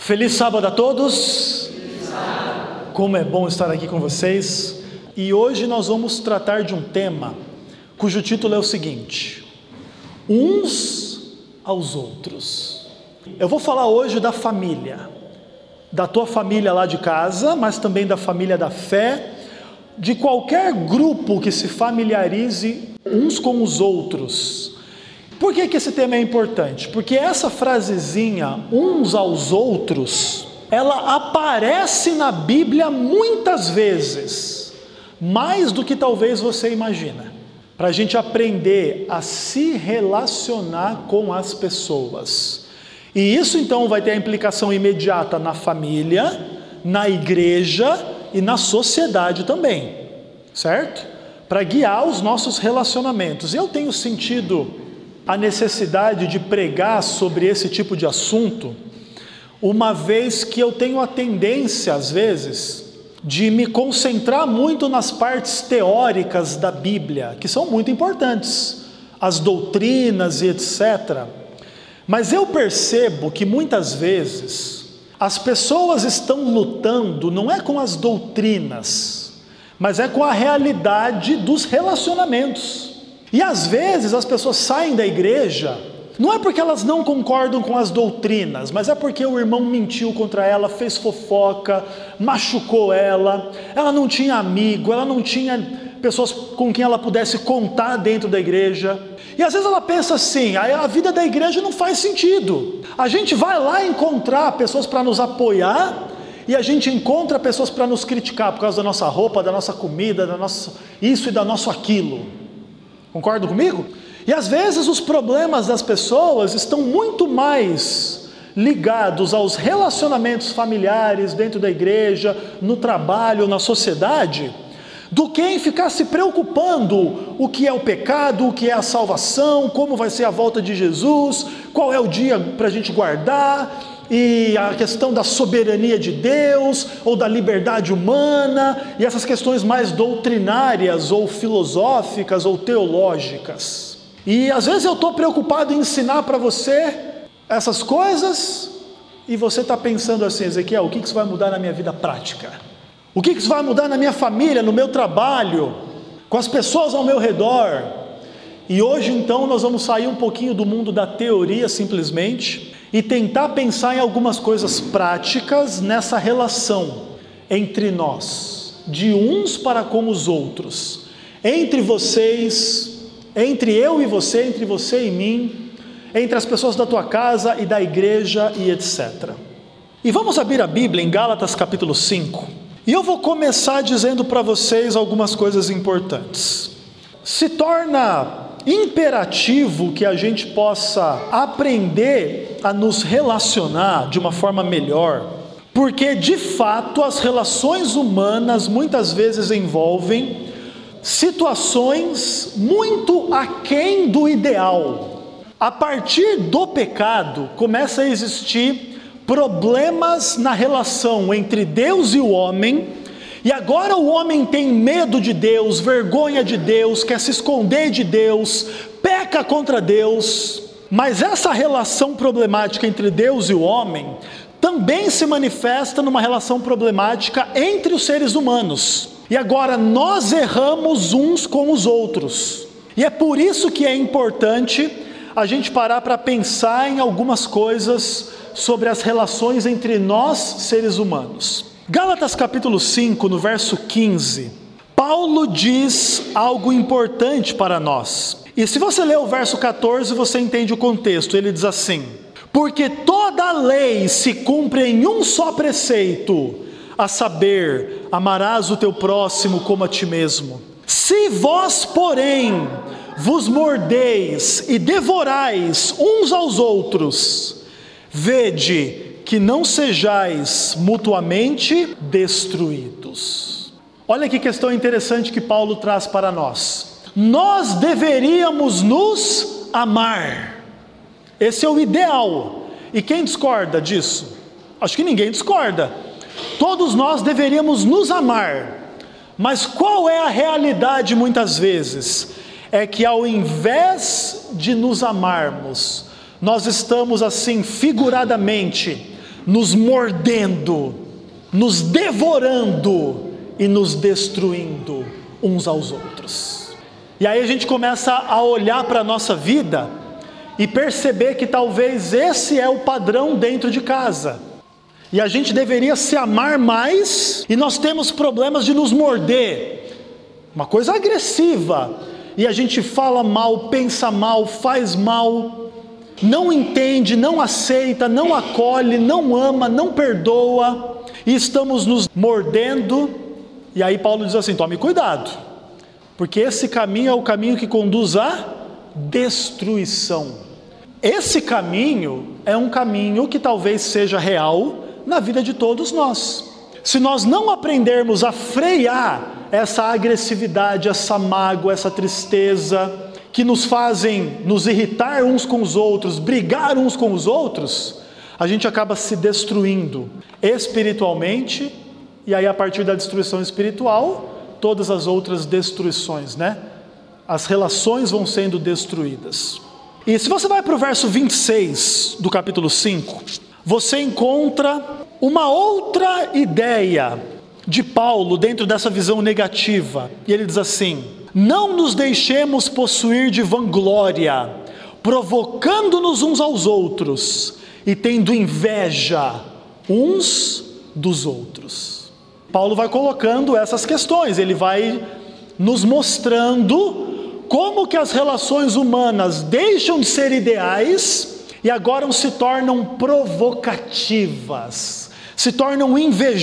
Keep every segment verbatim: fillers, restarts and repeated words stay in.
Feliz sábado a todos. Feliz sábado. Como é bom estar aqui com vocês. E hoje nós vamos tratar de um tema cujo título é o seguinte: uns aos outros. Eu vou falar hoje da família, da tua família lá de casa, mas também da família da fé, de qualquer grupo que se familiarize uns com os outros. Por que que esse tema é importante? Porque essa frasezinha, uns aos outros, ela aparece na Bíblia muitas vezes, mais do que talvez você imagina, para a gente aprender a se relacionar com as pessoas. E isso então vai ter a implicação imediata na família, na igreja e na sociedade também, certo? Para guiar os nossos relacionamentos. Eu tenho sentido a necessidade de pregar sobre esse tipo de assunto, uma vez que eu tenho a tendência, às vezes, de me concentrar muito nas partes teóricas da Bíblia, que são muito importantes, as doutrinas e etcétera. Mas eu percebo que muitas vezes as pessoas estão lutando não é com as doutrinas, mas é com a realidade dos relacionamentos. E às vezes as pessoas saem da igreja, não é porque elas não concordam com as doutrinas, mas é porque o irmão mentiu contra ela, fez fofoca, machucou ela, ela não tinha amigo, ela não tinha pessoas com quem ela pudesse contar dentro da igreja. E às vezes ela pensa assim: a vida da igreja não faz sentido. A gente vai lá encontrar pessoas para nos apoiar, e a gente encontra pessoas para nos criticar por causa da nossa roupa, da nossa comida, da nossa isso e da nosso aquilo. Concordam comigo? E às vezes os problemas das pessoas estão muito mais ligados aos relacionamentos familiares dentro da igreja, no trabalho, na sociedade, do que em ficar se preocupando o que é o pecado, o que é a salvação, como vai ser a volta de Jesus, qual é o dia para a gente guardar, e a questão da soberania de Deus, ou da liberdade humana, e essas questões mais doutrinárias, ou filosóficas, ou teológicas. E às vezes eu estou preocupado em ensinar para você essas coisas, e você está pensando assim: Ezequiel, o que isso vai mudar na minha vida prática? O que isso vai mudar na minha família, no meu trabalho, com as pessoas ao meu redor? E hoje então nós vamos sair um pouquinho do mundo da teoria simplesmente, e tentar pensar em algumas coisas práticas nessa relação entre nós, de uns para com os outros, entre vocês, entre eu e você, entre você e mim, entre as pessoas da tua casa e da igreja e etcétera. E vamos abrir a Bíblia em Gálatas capítulo cinco, e eu vou começar dizendo para vocês algumas coisas importantes. Se torna imperativo que a gente possa aprender a nos relacionar de uma forma melhor, porque de fato as relações humanas muitas vezes envolvem situações muito aquém do ideal. A partir do pecado começa a existir problemas na relação entre Deus e o homem. E agora o homem tem medo de Deus, vergonha de Deus, quer se esconder de Deus, peca contra Deus. Mas essa relação problemática entre Deus e o homem também se manifesta numa relação problemática entre os seres humanos. E agora nós erramos uns com os outros. E é por isso que é importante a gente parar para pensar em algumas coisas sobre as relações entre nós, seres humanos. Gálatas capítulo cinco, no verso quinze, Paulo diz algo importante para nós. E se você ler o verso quatorze, você entende o contexto. Ele diz assim: porque toda a lei se cumpre em um só preceito, a saber, amarás o teu próximo como a ti mesmo. Se vós, porém, vos mordeis e devorais uns aos outros, vede que não sejais mutuamente destruídos. Olha que questão interessante que Paulo traz para nós. Nós deveríamos nos amar. Esse é o ideal. E quem discorda disso? Acho que ninguém discorda. Todos nós deveríamos nos amar. Mas qual é a realidade muitas vezes? É que ao invés de nos amarmos, nós estamos assim figuradamente nos mordendo, nos devorando e nos destruindo uns aos outros. E aí a gente começa a olhar para a nossa vida e perceber que talvez esse é o padrão dentro de casa. E a gente deveria se amar mais e nós temos problemas de nos morder. Uma coisa agressiva. E a gente fala mal, pensa mal, faz mal, não entende, não aceita, não acolhe, não ama, não perdoa. E estamos nos mordendo. E aí Paulo diz assim, tome cuidado. Porque esse caminho é o caminho que conduz à destruição. Esse caminho é um caminho que talvez seja real na vida de todos nós. Se nós não aprendermos a frear essa agressividade, essa mágoa, essa tristeza, que nos fazem nos irritar uns com os outros, brigar uns com os outros, a gente acaba se destruindo espiritualmente, e aí a partir da destruição espiritual, todas as outras destruições, né? As relações vão sendo destruídas. E se você vai para o verso vinte e seis do capítulo cinco, você encontra uma outra ideia de Paulo dentro dessa visão negativa. E ele diz assim: não nos deixemos possuir de vanglória, provocando-nos uns aos outros e tendo inveja uns dos outros. Paulo vai colocando essas questões, ele vai nos mostrando como que as relações humanas deixam de ser ideais e agora se tornam provocativas, se tornam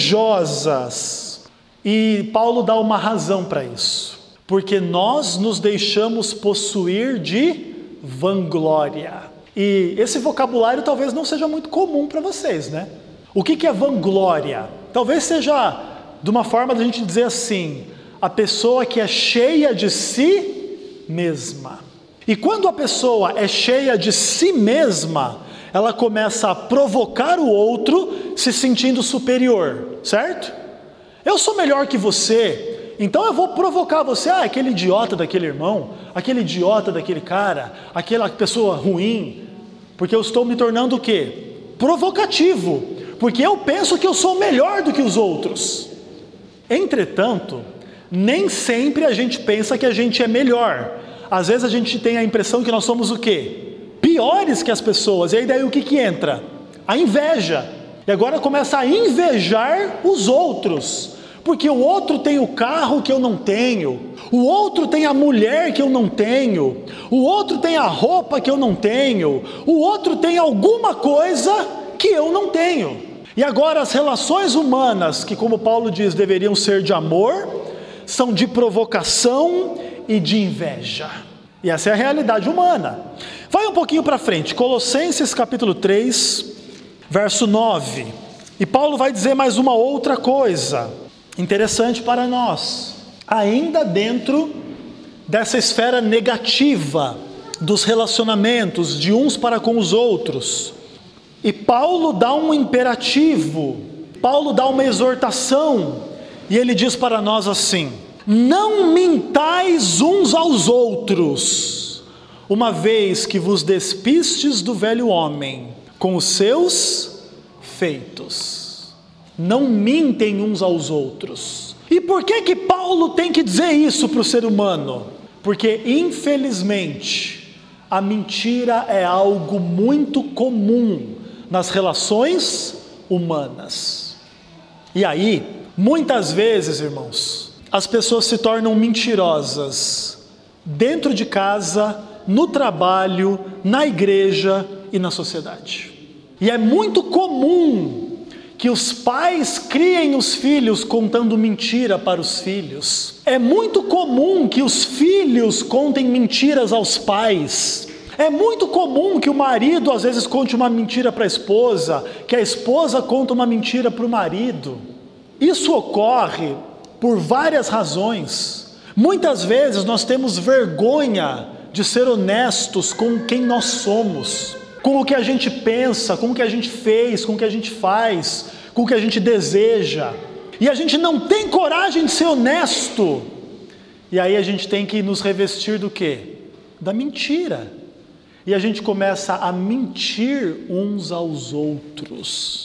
invejosas. E Paulo dá uma razão para isso. Porque nós nos deixamos possuir de vanglória. E esse vocabulário talvez não seja muito comum para vocês, né? O que que é vanglória? Talvez seja de uma forma da gente dizer assim, a pessoa que é cheia de si mesma. E quando a pessoa é cheia de si mesma, ela começa a provocar o outro se sentindo superior, certo? Eu sou melhor que você, então eu vou provocar você. Ah, aquele idiota daquele irmão, aquele idiota daquele cara, aquela pessoa ruim, porque eu estou me tornando o quê? Provocativo, porque eu penso que eu sou melhor do que os outros. Entretanto, nem sempre a gente pensa que a gente é melhor. Às vezes a gente tem a impressão que nós somos o quê? Piores que as pessoas. E aí daí o que que entra? A inveja. E agora começa a invejar os outros. Porque o outro tem o carro que eu não tenho. O outro tem a mulher que eu não tenho. O outro tem a roupa que eu não tenho. O outro tem alguma coisa que eu não tenho. E agora as relações humanas, que como Paulo diz, deveriam ser de amor, são de provocação e de inveja. E essa é a realidade humana. Vai um pouquinho para frente, Colossenses capítulo três, verso nove. E Paulo vai dizer mais uma outra coisa interessante para nós, ainda dentro dessa esfera negativa dos relacionamentos de uns para com os outros. E Paulo dá um imperativo, Paulo dá uma exortação, e ele diz para nós assim: não mintais uns aos outros, uma vez que vos despistes do velho homem com os seus feitos. Não mintem uns aos outros. E por que que Paulo tem que dizer isso para o ser humano? Porque infelizmente a mentira é algo muito comum nas relações humanas. E aí, muitas vezes, irmãos, as pessoas se tornam mentirosas dentro de casa, no trabalho, na igreja e na sociedade. E é muito comum que os pais criem os filhos contando mentira para os filhos. É muito comum que os filhos contem mentiras aos pais. É muito comum que o marido às vezes conte uma mentira para a esposa, que a esposa conta uma mentira para o marido. Isso ocorre por várias razões. Muitas vezes nós temos vergonha de ser honestos com quem nós somos, com o que a gente pensa, com o que a gente fez, com o que a gente faz, com o que a gente deseja. E a gente não tem coragem de ser honesto. E aí a gente tem que nos revestir do quê? Da mentira. E a gente começa a mentir uns aos outros.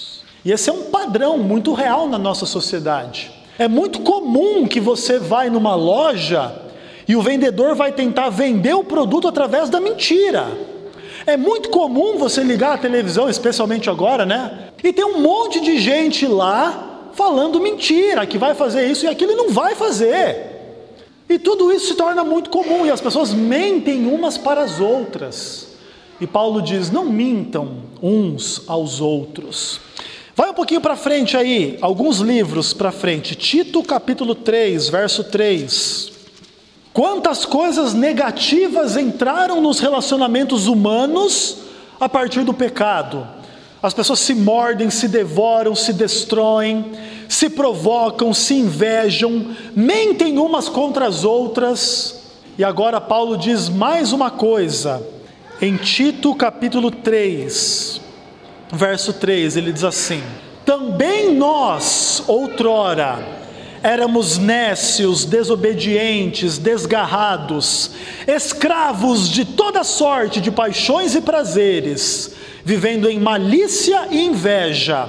E esse é um padrão muito real na nossa sociedade. É muito comum que você vai numa loja e o vendedor vai tentar vender o produto através da mentira. É muito comum você ligar a televisão, especialmente agora, né? E tem um monte de gente lá falando mentira, que vai fazer isso e aquilo e não vai fazer. E tudo isso se torna muito comum e as pessoas mentem umas para as outras. E Paulo diz, não mintam uns aos outros. Vai um pouquinho para frente aí, alguns livros para frente. Tito capítulo três, verso três. Quantas coisas negativas entraram nos relacionamentos humanos a partir do pecado? As pessoas se mordem, se devoram, se destroem, se provocam, se invejam, mentem umas contra as outras. E agora Paulo diz mais uma coisa, em Tito capítulo três, verso três, ele diz assim: também nós, outrora, éramos nécios, desobedientes, desgarrados, escravos de toda sorte de paixões e prazeres, vivendo em malícia e inveja,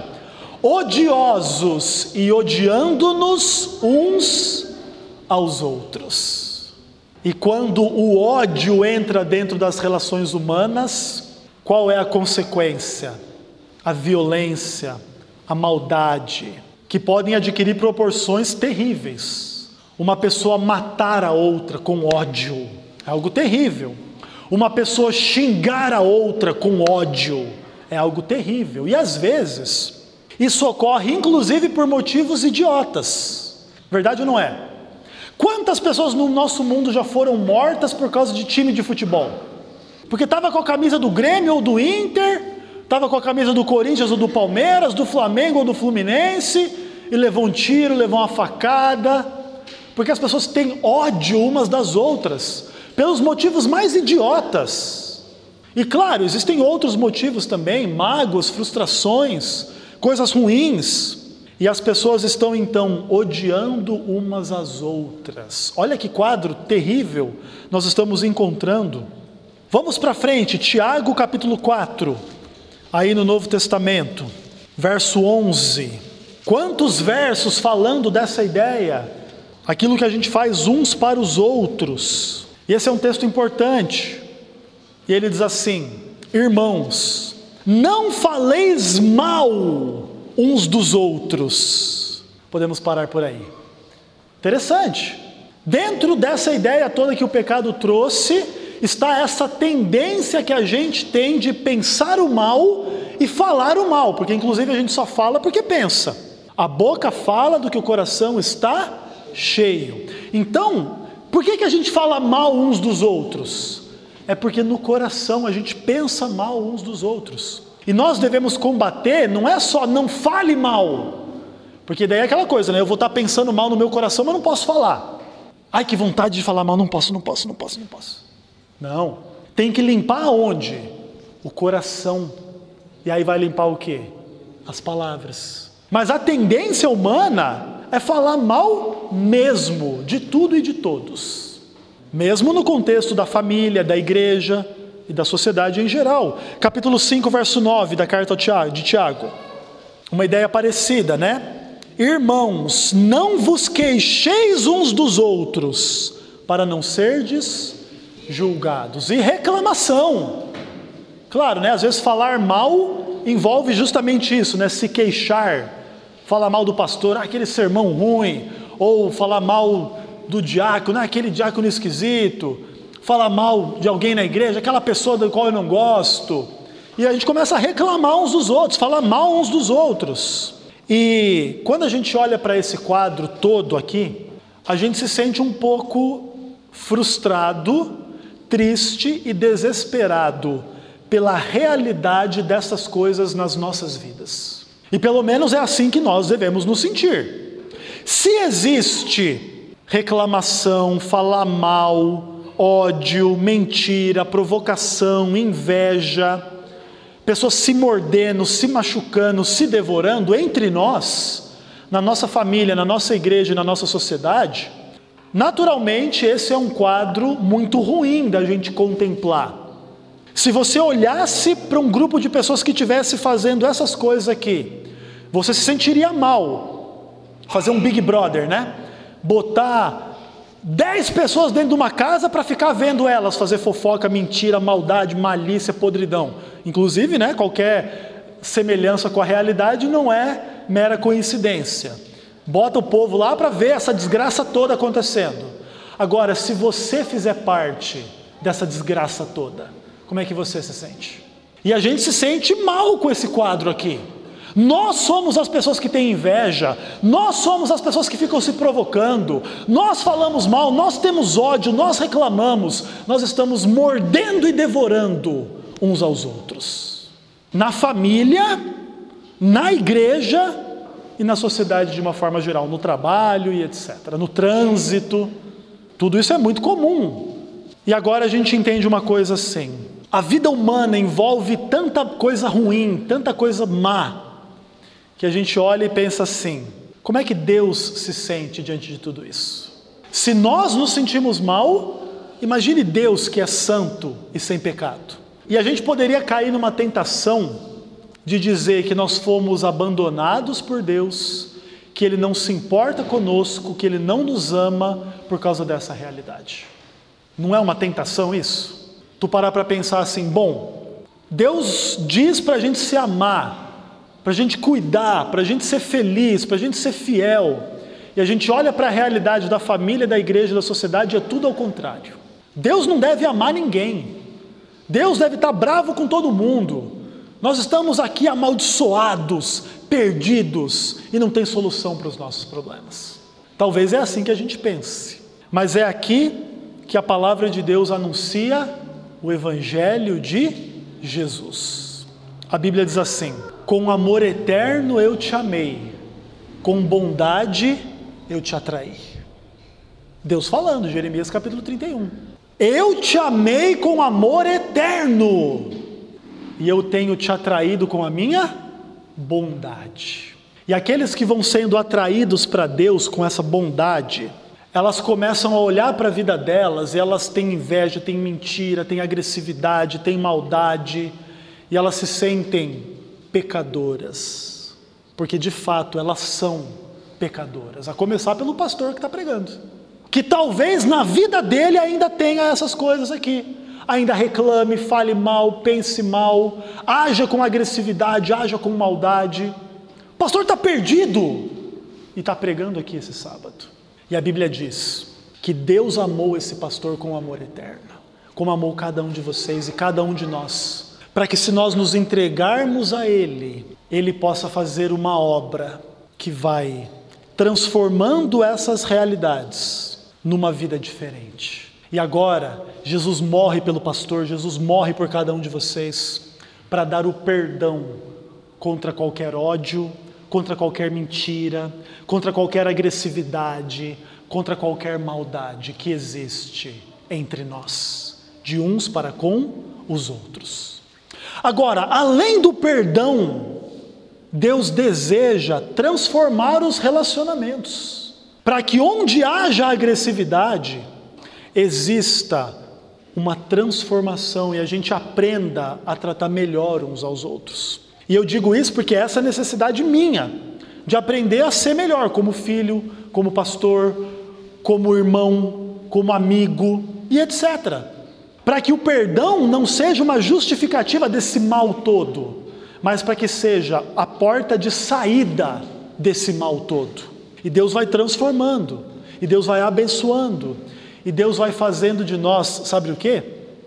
odiosos e odiando-nos uns aos outros. E quando o ódio entra dentro das relações humanas, qual é a consequência? A violência, a maldade, que podem adquirir proporções terríveis. Uma pessoa matar a outra com ódio é algo terrível. Uma pessoa xingar a outra com ódio é algo terrível. E às vezes, isso ocorre inclusive por motivos idiotas. Verdade ou não é? Quantas pessoas no nosso mundo já foram mortas por causa de time de futebol? Porque estava com a camisa do Grêmio ou do Inter, estava com a camisa do Corinthians ou do Palmeiras, do Flamengo ou do Fluminense, e levou um tiro, levou uma facada, porque as pessoas têm ódio umas das outras, pelos motivos mais idiotas. E claro, existem outros motivos também, mágoas, frustrações, coisas ruins, e as pessoas estão então odiando umas às outras. Olha que quadro terrível nós estamos encontrando. Vamos para frente, Tiago capítulo quatro, aí no Novo Testamento, verso onze. Quantos versos falando dessa ideia, aquilo que a gente faz uns para os outros. E esse é um texto importante, e ele diz assim: irmãos, não faleis mal uns dos outros. Podemos parar por aí. Interessante. Dentro dessa ideia toda que o pecado trouxe, está essa tendência que a gente tem de pensar o mal e falar o mal, porque inclusive a gente só fala porque pensa. A boca fala do que o coração está cheio. Então, por que que a gente fala mal uns dos outros? É porque no coração a gente pensa mal uns dos outros. E nós devemos combater, não é só não fale mal, porque daí é aquela coisa, né? Eu vou estar pensando mal no meu coração, mas não posso falar. Ai, que vontade de falar mal, não posso, não posso, não posso, não posso. Não, tem que limpar aonde? O coração. E aí vai limpar o quê? As palavras. Mas a tendência humana é falar mal mesmo, de tudo e de todos. Mesmo no contexto da família, da igreja e da sociedade em geral. Capítulo cinco, verso nove da carta de Tiago. Uma ideia parecida, né? Irmãos, não vos queixeis uns dos outros, para não serdes julgados. E reclamação. Claro, né? Às vezes falar mal envolve justamente isso, né? Se queixar. Falar mal do pastor, ah, aquele sermão ruim. Ou falar mal do diácono, ah, aquele diácono esquisito. Falar mal de alguém na igreja, aquela pessoa da qual eu não gosto. E a gente começa a reclamar uns dos outros, falar mal uns dos outros. E quando a gente olha para esse quadro todo aqui, a gente se sente um pouco frustrado, triste e desesperado pela realidade dessas coisas nas nossas vidas. E pelo menos é assim que nós devemos nos sentir. Se existe reclamação, falar mal, ódio, mentira, provocação, inveja, pessoas se mordendo, se machucando, se devorando entre nós, na nossa família, na nossa igreja e na nossa sociedade, naturalmente esse é um quadro muito ruim da gente contemplar. Se você olhasse para um grupo de pessoas que estivesse fazendo essas coisas aqui, Você se sentiria mal fazer um Big Brother, né? Botar dez pessoas dentro de uma casa para ficar vendo elas fazer fofoca, mentira, maldade, malícia, podridão. Inclusive, né, qualquer semelhança com a realidade não é mera coincidência. Bota o povo lá para ver essa desgraça toda acontecendo. Agora, se você fizer parte dessa desgraça toda, como é que você se sente? E a gente se sente mal com esse quadro aqui. Nós somos as pessoas que têm inveja, nós somos as pessoas que ficam se provocando, nós falamos mal, nós temos ódio, nós reclamamos, nós estamos mordendo e devorando uns aos outros. Na família, na igreja e na sociedade de uma forma geral, no trabalho e etcétera, no trânsito, tudo isso é muito comum. E agora a gente entende uma coisa assim, a vida humana envolve tanta coisa ruim, tanta coisa má, que a gente olha e pensa assim, como é que Deus se sente diante de tudo isso? Se nós nos sentimos mal, imagine Deus que é santo e sem pecado. E a gente poderia cair numa tentação de dizer que nós fomos abandonados por Deus, que Ele não se importa conosco, que Ele não nos ama por causa dessa realidade. Não é uma tentação isso? Tu parar para pensar assim, bom, Deus diz para a gente se amar, para a gente cuidar, para a gente ser feliz, para a gente ser fiel, e a gente olha para a realidade da família, da igreja, da sociedade, e é tudo ao contrário. Deus não deve amar ninguém, Deus deve estar bravo com todo mundo, nós estamos aqui amaldiçoados, perdidos, e não tem solução para os nossos problemas. Talvez é assim que a gente pense, mas é aqui que a palavra de Deus anuncia o Evangelho de Jesus. A Bíblia diz assim, com amor eterno eu te amei, com bondade eu te atraí. Deus falando, Jeremias capítulo trinta e um. Eu te amei com amor eterno, e eu tenho te atraído com a minha bondade. E aqueles que vão sendo atraídos para Deus com essa bondade, elas começam a olhar para a vida delas, e elas têm inveja, têm mentira, têm agressividade, têm maldade, e elas se sentem pecadoras, porque de fato elas são pecadoras, a começar pelo pastor que está pregando, que talvez na vida dele ainda tenha essas coisas aqui, ainda reclame, fale mal, pense mal, haja com agressividade, haja com maldade. O pastor está perdido e está pregando aqui esse sábado, e a Bíblia diz que Deus amou esse pastor com amor eterno, como amou cada um de vocês e cada um de nós, para que se nós nos entregarmos a Ele, Ele possa fazer uma obra que vai transformando essas realidades numa vida diferente. E agora, Jesus morre pelo pastor, Jesus morre por cada um de vocês, para dar o perdão contra qualquer ódio, contra qualquer mentira, contra qualquer agressividade, contra qualquer maldade que existe entre nós, de uns para com os outros. Agora, além do perdão, Deus deseja transformar os relacionamentos, para que onde haja agressividade, exista uma transformação e a gente aprenda a tratar melhor uns aos outros. E eu digo isso porque essa é a necessidade minha, de aprender a ser melhor como filho, como pastor, como irmão, como amigo e etcétera. Para que o perdão não seja uma justificativa desse mal todo, mas para que seja a porta de saída desse mal todo. E Deus vai transformando, e Deus vai abençoando, e Deus vai fazendo de nós, sabe o quê?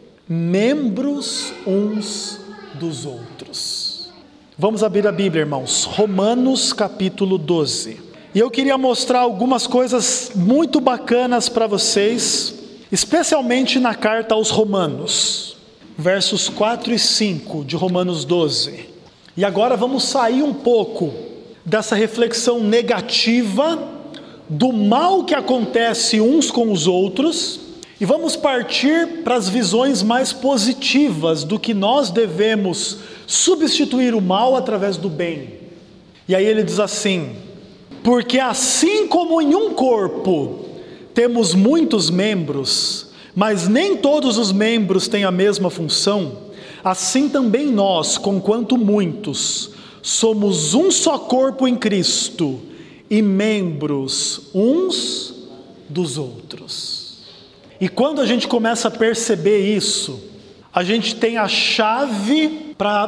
Membros uns dos outros. Vamos abrir a Bíblia, irmãos, Romanos capítulo doze. E eu queria mostrar algumas coisas muito bacanas para vocês, especialmente na carta aos Romanos, versos quatro e cinco de Romanos doze. E agora vamos sair um pouco dessa reflexão negativa do mal que acontece uns com os outros e vamos partir para as visões mais positivas do que nós devemos substituir o mal através do bem. E aí ele diz assim: porque assim como em um corpo temos muitos membros, mas nem todos os membros têm a mesma função, assim também nós, conquanto muitos, somos um só corpo em Cristo e membros uns dos outros. E quando a gente começa a perceber isso, a gente tem a chave para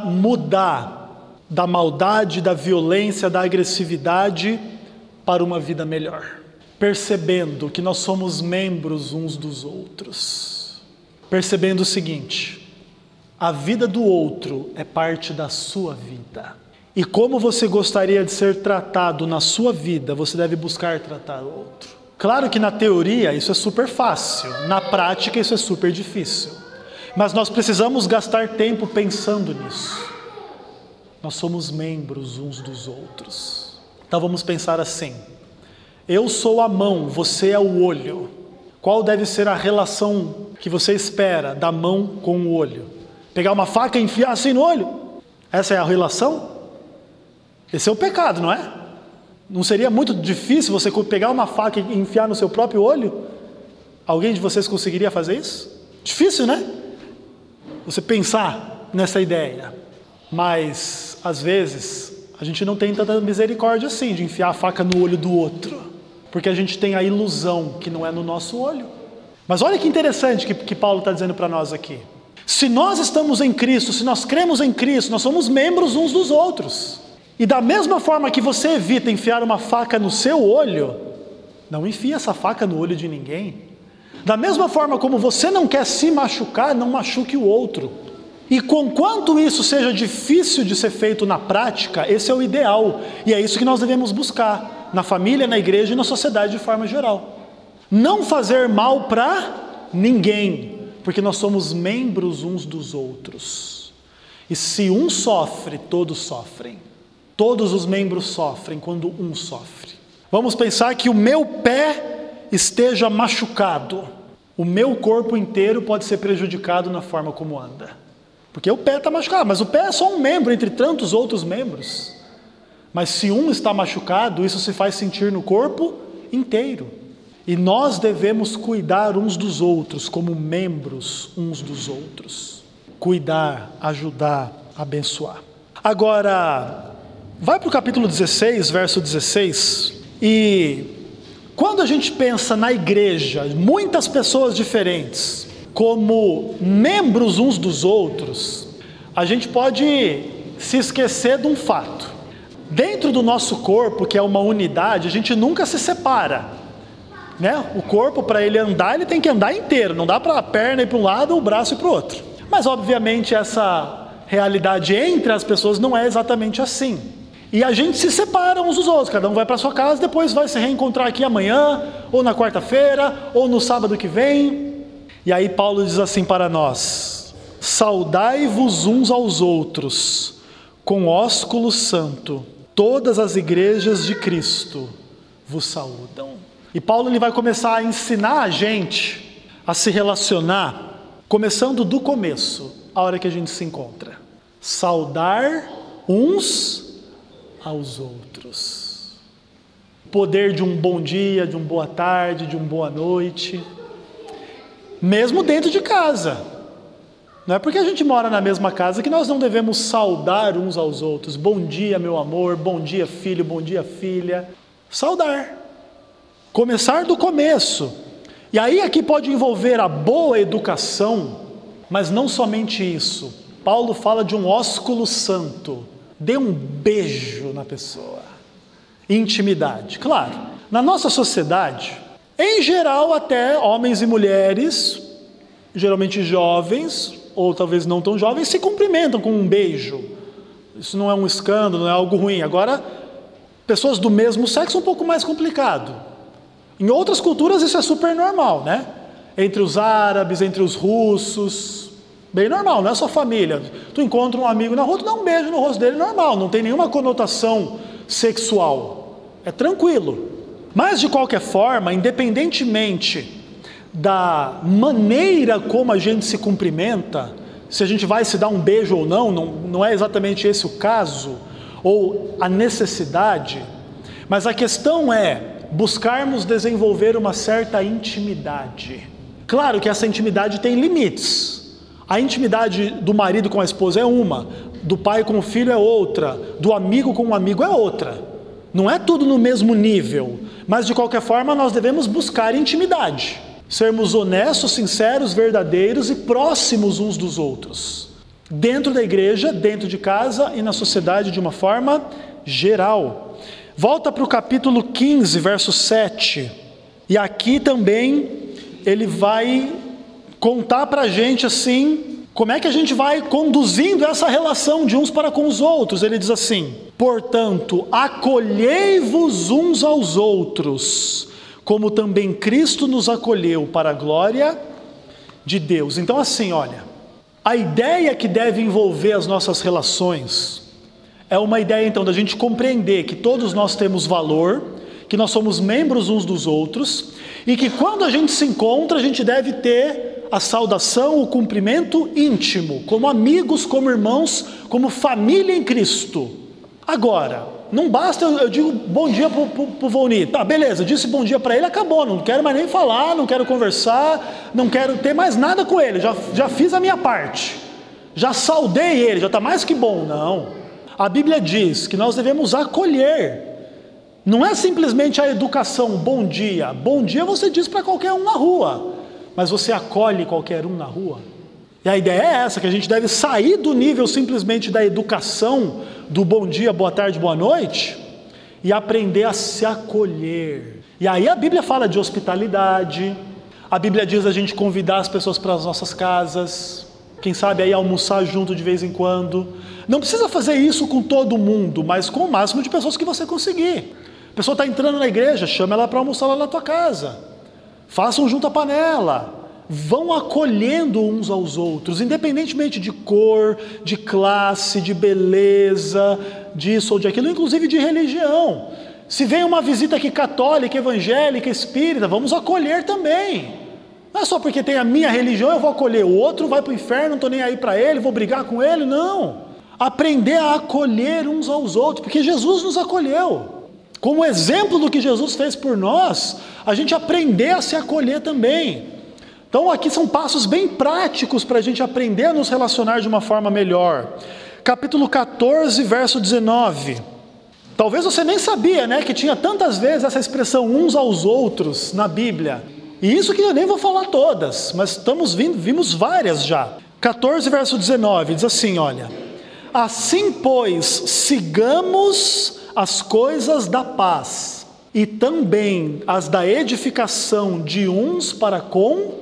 mudar da maldade, da violência, da agressividade para uma vida melhor. Percebendo que nós somos membros uns dos outros. Percebendo o seguinte: a vida do outro é parte da sua vida. E como você gostaria de ser tratado na sua vida, você deve buscar tratar o outro. Claro que na teoria isso é super fácil, na prática isso é super difícil. Mas nós precisamos gastar tempo pensando nisso. Nós somos membros uns dos outros. Então vamos pensar assim: eu sou a mão, você é o olho. Qual deve ser a relação que você espera da mão com o olho? Pegar uma faca e enfiar assim no olho? Essa é a relação? Esse é o pecado, não é? Não seria muito difícil você pegar uma faca e enfiar no seu próprio olho? Alguém de vocês conseguiria fazer isso? Difícil, né? Você pensar nessa ideia. Mas, às vezes, a gente não tem tanta misericórdia assim, de enfiar a faca no olho do outro. Porque a gente tem a ilusão que não é no nosso olho. Mas olha que interessante que, que Paulo está dizendo para nós aqui. Se nós estamos em Cristo, se nós cremos em Cristo, nós somos membros uns dos outros. E da mesma forma que você evita enfiar uma faca no seu olho, não enfia essa faca no olho de ninguém. Da mesma forma como você não quer se machucar, não machuque o outro. E conquanto isso seja difícil de ser feito na prática, esse é o ideal. E é isso que nós devemos buscar, na família, na igreja e na sociedade de forma geral. Não fazer mal para ninguém, porque nós somos membros uns dos outros. E se um sofre, todos sofrem. Todos os membros sofrem quando um sofre. Vamos pensar que o meu pé esteja machucado. O meu corpo inteiro pode ser prejudicado na forma como anda. Porque o pé está machucado, mas o pé é só um membro entre tantos outros membros. Mas se um está machucado, isso se faz sentir no corpo inteiro. E nós devemos cuidar uns dos outros como membros uns dos outros. Cuidar, ajudar, abençoar. Agora, vai para o capítulo dezesseis, verso dezesseis, e quando a gente pensa na igreja, muitas pessoas diferentes, como membros uns dos outros, a gente pode se esquecer de um fato. Dentro do nosso corpo, que é uma unidade, a gente nunca se separa, né? O corpo, para ele andar, ele tem que andar inteiro, não dá para a perna ir para um lado ou o braço ir para o outro. Mas obviamente essa realidade entre as pessoas não é exatamente assim. E a gente se separa uns dos outros, cada um vai para sua casa, depois vai se reencontrar aqui amanhã, ou na quarta-feira, ou no sábado que vem. E aí Paulo diz assim para nós: saudai-vos uns aos outros, com ósculo santo, todas as igrejas de Cristo vos saúdam. E Paulo ele vai começar a ensinar a gente a se relacionar, começando do começo, a hora que a gente se encontra. Saudar uns aos outros. O poder de um bom dia, de uma boa tarde, de uma boa noite. Mesmo dentro de casa. Não é porque a gente mora na mesma casa que nós não devemos saudar uns aos outros. Bom dia, meu amor, bom dia, filho, bom dia, filha. Saudar. Começar do começo. E aí aqui pode envolver a boa educação, mas não somente isso. Paulo fala de um ósculo santo. Dê um beijo na pessoa. Intimidade. Claro, na nossa sociedade, em geral até homens e mulheres, geralmente jovens, ou talvez não tão jovens, se cumprimentam com um beijo. Isso não é um escândalo, não é algo ruim. Agora, pessoas do mesmo sexo é um pouco mais complicado. Em outras culturas isso é super normal, né? Entre os árabes, entre os russos, bem normal, não é só família. Tu encontra um amigo na rua, tu dá um beijo no rosto dele, normal, não tem nenhuma conotação sexual. É tranquilo. Mas de qualquer forma, independentemente da maneira como a gente se cumprimenta, se a gente vai se dar um beijo ou não, não, não é exatamente esse o caso, ou a necessidade, mas a questão é buscarmos desenvolver uma certa intimidade. Claro que essa intimidade tem limites. A intimidade do marido com a esposa é uma, do pai com o filho é outra, do amigo com o amigo é outra. Não é tudo no mesmo nível, mas de qualquer forma nós devemos buscar intimidade. Sermos honestos, sinceros, verdadeiros e próximos uns dos outros. Dentro da igreja, dentro de casa e na sociedade de uma forma geral. Volta para o capítulo quinze, verso sete. E aqui também ele vai contar para a gente assim, como é que a gente vai conduzindo essa relação de uns para com os outros. Ele diz assim: portanto, acolhei-vos uns aos outros, como também Cristo nos acolheu para a glória de Deus. Então assim, olha, a ideia que deve envolver as nossas relações é uma ideia então da gente compreender que todos nós temos valor, que nós somos membros uns dos outros, e que quando a gente se encontra, a gente deve ter a saudação, o cumprimento íntimo, como amigos, como irmãos, como família em Cristo. Agora, não basta eu, eu digo bom dia pro, pro, pro Volnir, tá, beleza, disse bom dia para ele, acabou, não quero mais nem falar, não quero conversar, não quero ter mais nada com ele, já, já fiz a minha parte, já saudei ele, já está mais que bom. Não, a Bíblia diz que nós devemos acolher. Não é simplesmente a educação, bom dia. Bom dia você diz para qualquer um na rua, mas você acolhe qualquer um na rua? E a ideia é essa, que a gente deve sair do nível simplesmente da educação, do bom dia, boa tarde, boa noite, e aprender a se acolher. E aí a Bíblia fala de hospitalidade, a Bíblia diz a gente convidar as pessoas para as nossas casas, quem sabe aí almoçar junto de vez em quando. Não precisa fazer isso com todo mundo, mas com o máximo de pessoas que você conseguir. A pessoa está entrando na igreja, chama ela para almoçar lá na tua casa. Façam junto a panela. Vão acolhendo uns aos outros, independentemente de cor, de classe, de beleza, disso ou de aquilo, inclusive de religião. Se vem uma visita aqui católica, evangélica, espírita, vamos acolher também. Não é só porque tem a minha religião eu vou acolher, o outro vai para o inferno, não estou nem aí para ele, vou brigar com ele, não. Aprender a acolher uns aos outros, porque Jesus nos acolheu. Como exemplo do que Jesus fez por nós, a gente aprender a se acolher também. Então aqui são passos bem práticos para a gente aprender a nos relacionar de uma forma melhor. Capítulo quatorze, verso dezenove. Talvez você nem sabia, né, que tinha tantas vezes essa expressão uns aos outros na Bíblia. E isso que eu nem vou falar todas, mas estamos vindo, vimos várias já. quatorze, verso dezenove, diz assim, olha: assim, pois, sigamos as coisas da paz e também as da edificação de uns para com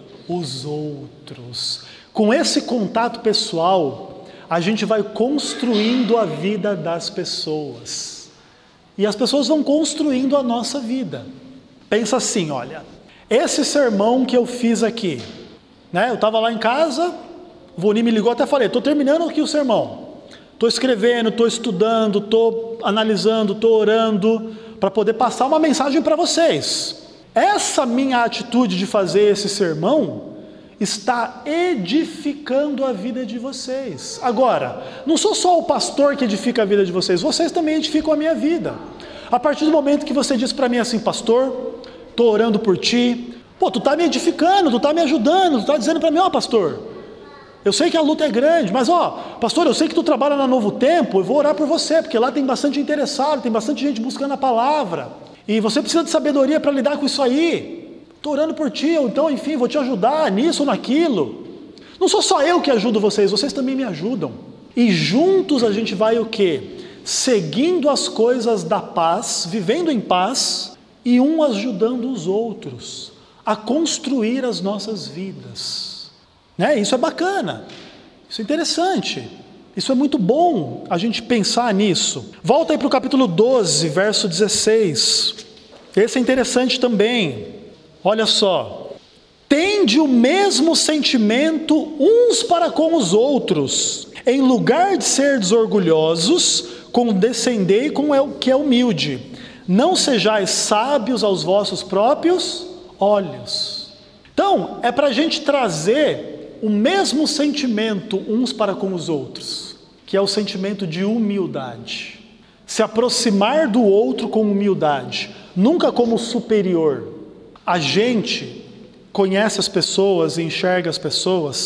os outros. Com esse contato pessoal, a gente vai construindo a vida das pessoas. E as pessoas vão construindo a nossa vida. Pensa assim, olha, esse sermão que eu fiz aqui, né? Eu estava lá em casa, o Volnir me ligou, até falei, estou terminando aqui o sermão. Estou escrevendo, estou estudando, estou analisando, estou orando, para poder passar uma mensagem para vocês. Essa minha atitude de fazer esse sermão está edificando a vida de vocês. Agora, não sou só o pastor que edifica a vida de vocês, vocês também edificam a minha vida. A partir do momento que você diz para mim assim, pastor, estou orando por ti, pô, tu está me edificando, tu está me ajudando, tu está dizendo para mim, ó, pastor, eu sei que a luta é grande, mas ó, pastor, eu sei que tu trabalha na Novo Tempo, eu vou orar por você, porque lá tem bastante interessado, tem bastante gente buscando a palavra, e você precisa de sabedoria para lidar com isso aí. Estou orando por ti, ou então, enfim, vou te ajudar nisso ou naquilo. Não sou só eu que ajudo vocês, vocês também me ajudam. E juntos a gente vai o quê? Seguindo as coisas da paz, vivendo em paz, e um ajudando os outros a construir as nossas vidas. Né? Isso é bacana, isso é interessante, isso é muito bom a gente pensar nisso. Volta aí para o capítulo doze, verso dezesseis. Esse é interessante também. Olha só: tende o mesmo sentimento uns para com os outros, em lugar de serdes orgulhosos, condescendei com o que é humilde, não sejais sábios aos vossos próprios olhos. Então, é para a gente trazer o mesmo sentimento uns para com os outros, que é o sentimento de humildade. Se aproximar do outro com humildade, nunca como superior. A gente conhece as pessoas e enxerga as pessoas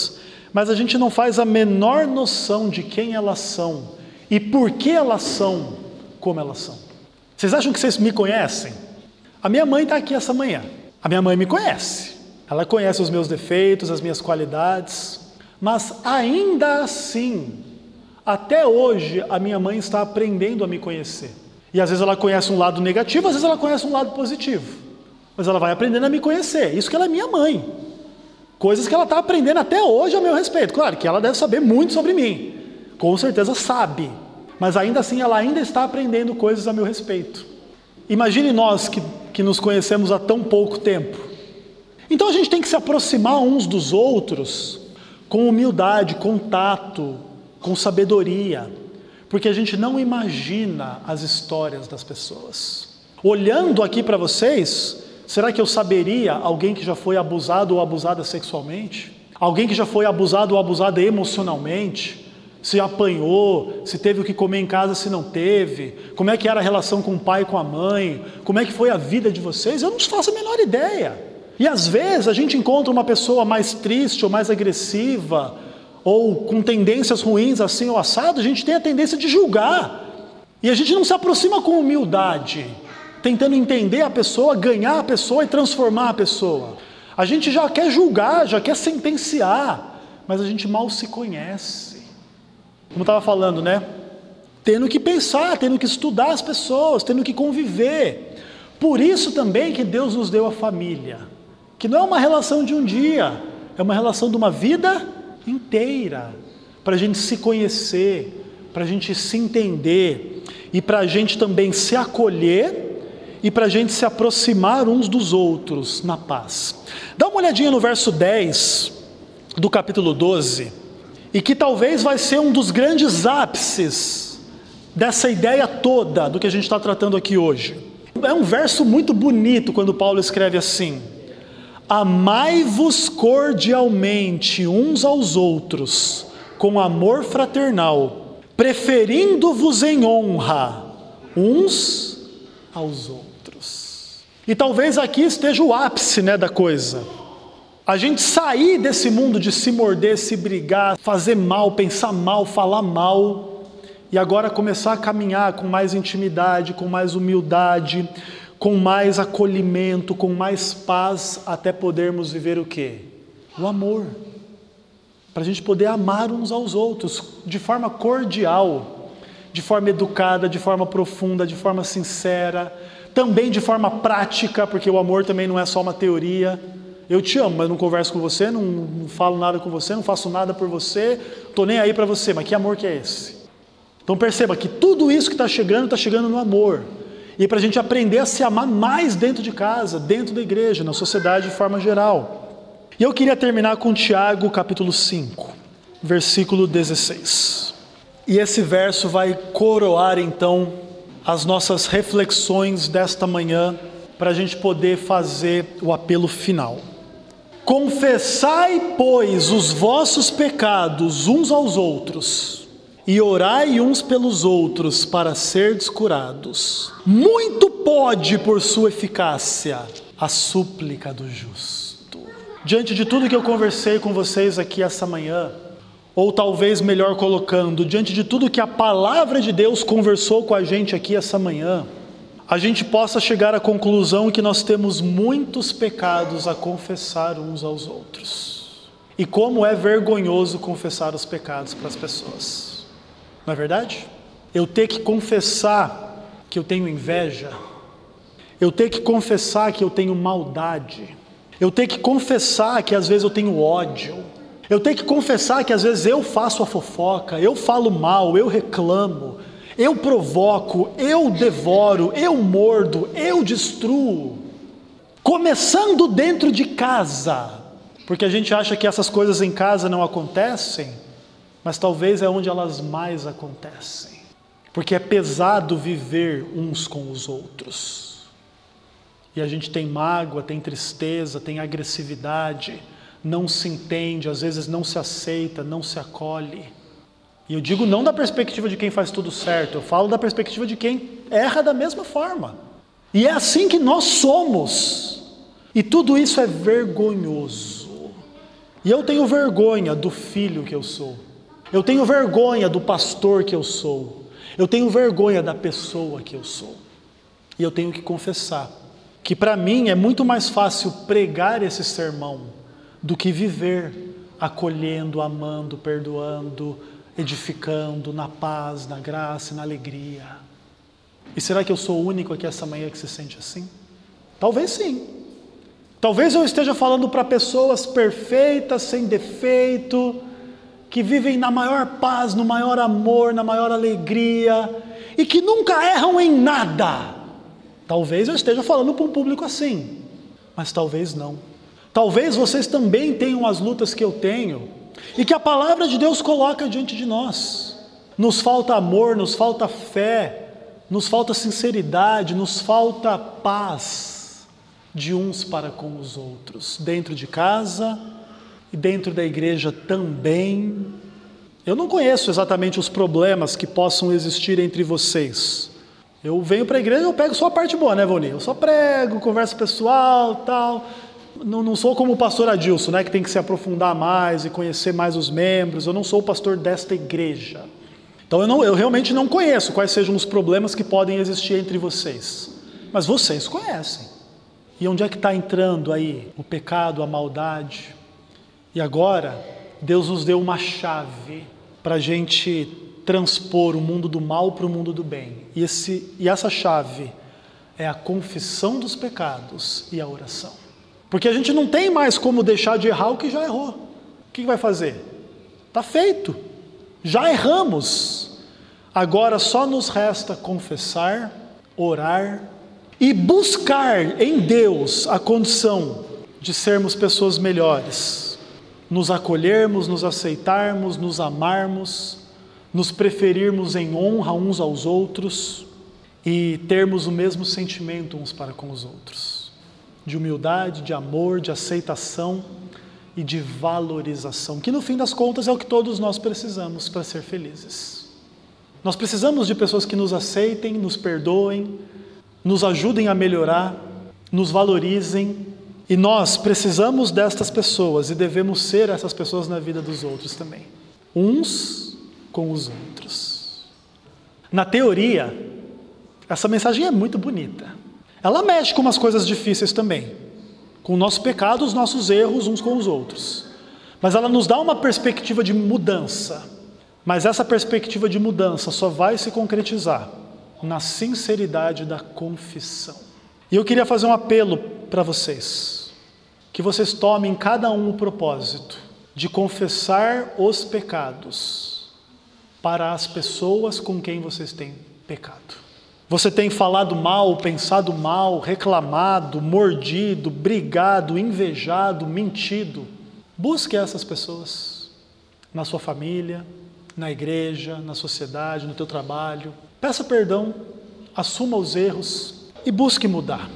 mas a gente não faz a menor noção de quem elas são e por que elas são como elas são. Vocês acham que vocês me conhecem? A minha mãe está aqui essa manhã. A minha mãe me conhece. Ela conhece os meus defeitos, as minhas qualidades, mas ainda assim, até hoje, a minha mãe está aprendendo a me conhecer. E às vezes ela conhece um lado negativo, às vezes ela conhece um lado positivo. Mas ela vai aprendendo a me conhecer. Isso que ela é minha mãe. Coisas que ela está aprendendo até hoje a meu respeito. Claro que ela deve saber muito sobre mim. Com certeza sabe. Mas ainda assim ela ainda está aprendendo coisas a meu respeito. Imagine nós que, que nos conhecemos há tão pouco tempo. Então a gente tem que se aproximar uns dos outros com humildade, com tato, com sabedoria. Porque a gente não imagina as histórias das pessoas. Olhando aqui para vocês, será que eu saberia alguém que já foi abusado ou abusada sexualmente? Alguém que já foi abusado ou abusada emocionalmente? Se apanhou, se teve o que comer em casa, se não teve? Como é que era a relação com o pai e com a mãe? Como é que foi a vida de vocês? Eu não faço a menor ideia. E às vezes a gente encontra uma pessoa mais triste ou mais agressiva, ou com tendências ruins assim ou assado, a gente tem a tendência de julgar. E a gente não se aproxima com humildade, tentando entender a pessoa, ganhar a pessoa e transformar a pessoa. A gente já quer julgar, já quer sentenciar, mas a gente mal se conhece. Como eu estava falando, né? Tendo que pensar, tendo que estudar as pessoas, tendo que conviver. Por isso também que Deus nos deu a família, que não é uma relação de um dia, é uma relação de uma vida inteira, para a gente se conhecer, para a gente se entender, e para a gente também se acolher, e para a gente se aproximar uns dos outros na paz. Dá uma olhadinha no verso dez do capítulo doze, e que talvez vai ser um dos grandes ápices dessa ideia toda do que a gente está tratando aqui hoje. É um verso muito bonito quando Paulo escreve assim: amai-vos cordialmente uns aos outros, com amor fraternal, preferindo-vos em honra uns aos outros. E talvez aqui esteja o ápice, né, da coisa. A gente sair desse mundo de se morder, se brigar, fazer mal, pensar mal, falar mal, e agora começar a caminhar com mais intimidade, com mais humildade, com mais acolhimento, com mais paz, até podermos viver o quê? O amor. Para a gente poder amar uns aos outros, de forma cordial, de forma educada, de forma profunda, de forma sincera, também de forma prática, porque o amor também não é só uma teoria. Eu te amo, mas não converso com você, não, não falo nada com você, não faço nada por você, estou nem aí para você, mas que amor que é esse? Então perceba que tudo isso que está chegando, está chegando no amor. E para a gente aprender a se amar mais dentro de casa, dentro da igreja, na sociedade de forma geral. E eu queria terminar com Tiago capítulo cinco, versículo dezesseis. E esse verso vai coroar então as nossas reflexões desta manhã, para a gente poder fazer o apelo final. Confessai, pois, os vossos pecados uns aos outros, e orai uns pelos outros para serdes curados. Muito pode, por sua eficácia, a súplica do justo. Diante de tudo que eu conversei com vocês aqui essa manhã, ou talvez melhor colocando, diante de tudo que a palavra de Deus conversou com a gente aqui essa manhã, a gente possa chegar à conclusão que nós temos muitos pecados a confessar uns aos outros. E como é vergonhoso confessar os pecados para as pessoas. Não é verdade? Eu ter que confessar que eu tenho inveja, eu ter que confessar que eu tenho maldade, eu ter que confessar que às vezes eu tenho ódio, eu ter que confessar que às vezes eu faço a fofoca, eu falo mal, eu reclamo, eu provoco, eu devoro, eu mordo, eu destruo. Começando dentro de casa, porque a gente acha que essas coisas em casa não acontecem, mas talvez é onde elas mais acontecem. Porque é pesado viver uns com os outros. E a gente tem mágoa, tem tristeza, tem agressividade, não se entende, às vezes não se aceita, não se acolhe. E eu digo não da perspectiva de quem faz tudo certo, eu falo da perspectiva de quem erra da mesma forma. E é assim que nós somos. E tudo isso é vergonhoso. E eu tenho vergonha do filho que eu sou. Eu tenho vergonha do pastor que eu sou. Eu tenho vergonha da pessoa que eu sou. E eu tenho que confessar que para mim é muito mais fácil pregar esse sermão do que viver acolhendo, amando, perdoando, edificando, na paz, na graça, na alegria. E será que eu sou o único aqui essa manhã que se sente assim? Talvez sim. Talvez eu esteja falando para pessoas perfeitas, sem defeito, que vivem na maior paz, no maior amor, na maior alegria, e que nunca erram em nada. Talvez eu esteja falando para um público assim, mas talvez não. Talvez vocês também tenham as lutas que eu tenho, e que a palavra de Deus coloca diante de nós. Nos falta amor, nos falta fé, nos falta sinceridade, nos falta paz de uns para com os outros, dentro de casa e dentro da igreja também. Eu não conheço exatamente os problemas que possam existir entre vocês. Eu venho para a igreja, eu pego só a parte boa, né, Voni? Eu só prego, conversa pessoal, tal. Não, não sou como o pastor Adilson, né, que tem que se aprofundar mais e conhecer mais os membros. Eu não sou o pastor desta igreja. Então eu, não, eu realmente não conheço quais sejam os problemas que podem existir entre vocês. Mas vocês conhecem. E onde é que está entrando aí o pecado, a maldade? E agora, Deus nos deu uma chave para a gente transpor o mundo do mal para o mundo do bem. E, esse, e essa chave é a confissão dos pecados e a oração. Porque a gente não tem mais como deixar de errar o que já errou. O que vai fazer? Está feito. Já erramos. Agora só nos resta confessar, orar e buscar em Deus a condição de sermos pessoas melhores. Nos acolhermos, nos aceitarmos, nos amarmos, nos preferirmos em honra uns aos outros e termos o mesmo sentimento uns para com os outros. De humildade, de amor, de aceitação e de valorização, que no fim das contas é o que todos nós precisamos para ser felizes. Nós precisamos de pessoas que nos aceitem, nos perdoem, nos ajudem a melhorar, nos valorizem, e nós precisamos destas pessoas e devemos ser essas pessoas na vida dos outros também, uns com os outros. Na teoria, essa mensagem é muito bonita. Ela mexe com umas coisas difíceis também, com o nosso pecado, os nossos erros uns com os outros. Mas ela nos dá uma perspectiva de mudança. Mas essa perspectiva de mudança só vai se concretizar na sinceridade da confissão. E eu queria fazer um apelo para vocês, que vocês tomem cada um o propósito de confessar os pecados para as pessoas com quem vocês têm pecado. Você tem falado mal, pensado mal, reclamado, mordido, brigado, invejado, mentido. Busque essas pessoas na sua família, na igreja, na sociedade, no teu trabalho. Peça perdão, assuma os erros e busque mudar.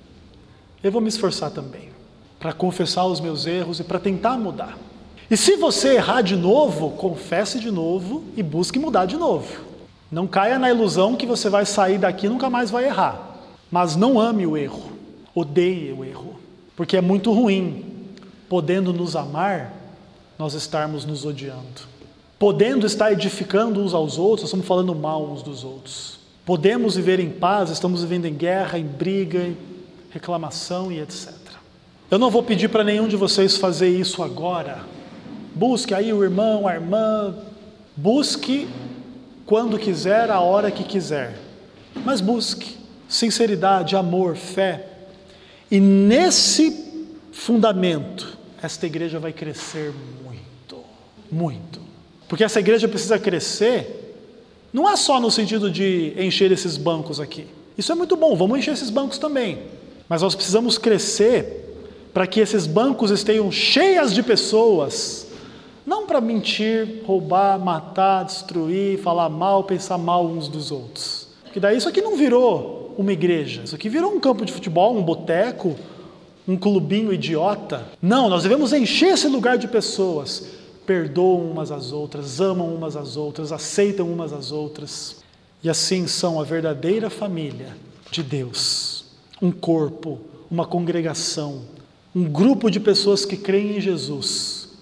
Eu vou me esforçar também para confessar os meus erros e para tentar mudar. E se você errar de novo, confesse de novo e busque mudar de novo. Não caia na ilusão que você vai sair daqui e nunca mais vai errar. Mas não ame o erro, odeie o erro. Porque é muito ruim, podendo nos amar, nós estarmos nos odiando. Podendo estar edificando uns aos outros, estamos falando mal uns dos outros. Podemos viver em paz, estamos vivendo em guerra, em briga, em reclamação e etcétera. Eu não vou pedir para nenhum de vocês fazer isso agora. Busque aí o irmão, a irmã, busque quando quiser, a hora que quiser. Mas busque sinceridade, amor, fé. E nesse fundamento, esta igreja vai crescer muito, muito. Porque essa igreja precisa crescer, não é só no sentido de encher esses bancos aqui. Isso é muito bom, vamos encher esses bancos também. Mas nós precisamos crescer para que esses bancos estejam cheias de pessoas, não para mentir, roubar, matar, destruir, falar mal, pensar mal uns dos outros. Porque daí isso aqui não virou uma igreja, isso aqui virou um campo de futebol, um boteco, um clubinho idiota. Não, nós devemos encher esse lugar de pessoas. Perdoam umas às outras, amam umas às outras, aceitam umas às outras. E assim são a verdadeira família de Deus. Um corpo, uma congregação, um grupo de pessoas que creem em Jesus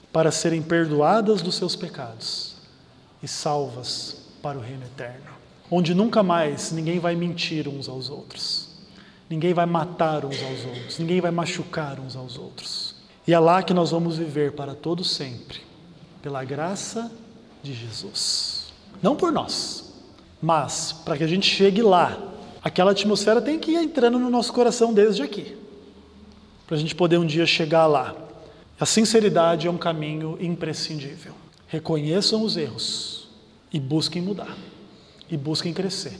para serem perdoadas dos seus pecados e salvas para o reino eterno, onde nunca mais ninguém vai mentir uns aos outros, ninguém vai matar uns aos outros, ninguém vai machucar uns aos outros. E é lá que nós vamos viver para todo sempre, pela graça de Jesus. Não por nós, mas para que a gente chegue lá, aquela atmosfera tem que ir entrando no nosso coração desde aqui, para a gente poder um dia chegar lá. A sinceridade é um caminho imprescindível. Reconheçam os erros e busquem mudar, e busquem crescer.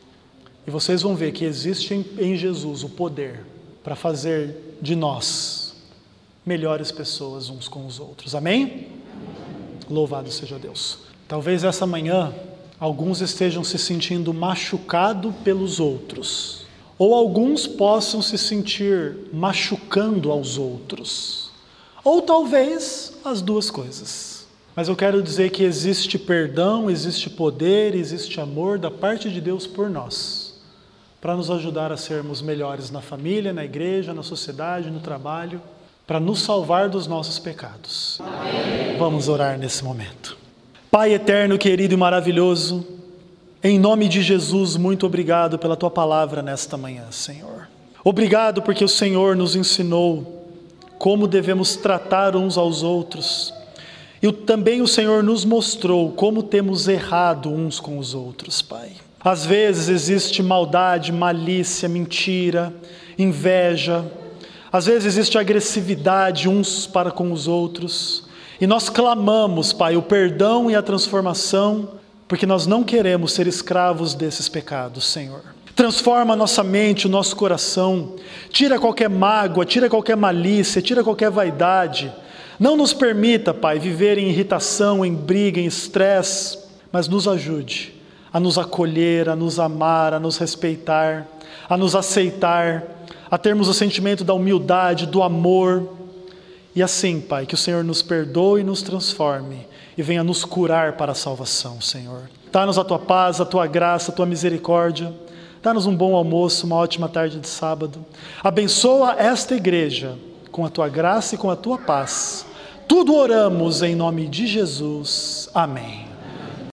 E vocês vão ver que existe em Jesus o poder para fazer de nós melhores pessoas uns com os outros. Amém? Amém. Louvado seja Deus. Talvez essa manhã alguns estejam se sentindo machucados pelos outros, ou alguns possam se sentir machucando aos outros. Ou talvez as duas coisas. Mas eu quero dizer que existe perdão, existe poder, existe amor da parte de Deus por nós, para nos ajudar a sermos melhores na família, na igreja, na sociedade, no trabalho, para nos salvar dos nossos pecados. Amém. Vamos orar nesse momento. Pai eterno, querido e maravilhoso, em nome de Jesus, muito obrigado pela Tua palavra nesta manhã, Senhor. Obrigado porque o Senhor nos ensinou como devemos tratar uns aos outros. E também o Senhor nos mostrou como temos errado uns com os outros, Pai. Às vezes existe maldade, malícia, mentira, inveja. Às vezes existe agressividade uns para com os outros. E nós clamamos, Pai, o perdão e a transformação, porque nós não queremos ser escravos desses pecados, Senhor. Transforma a nossa mente, o nosso coração, tira qualquer mágoa, tira qualquer malícia, tira qualquer vaidade. Não nos permita, Pai, viver em irritação, em briga, em estresse, mas nos ajude a nos acolher, a nos amar, a nos respeitar, a nos aceitar, a termos o sentimento da humildade, do amor. E assim, Pai, que o Senhor nos perdoe e nos transforme e venha nos curar para a salvação, Senhor. Dá-nos a Tua paz, a Tua graça, a Tua misericórdia. Dá-nos um bom almoço, uma ótima tarde de sábado. Abençoa esta igreja com a Tua graça e com a Tua paz. Tudo oramos em nome de Jesus. Amém.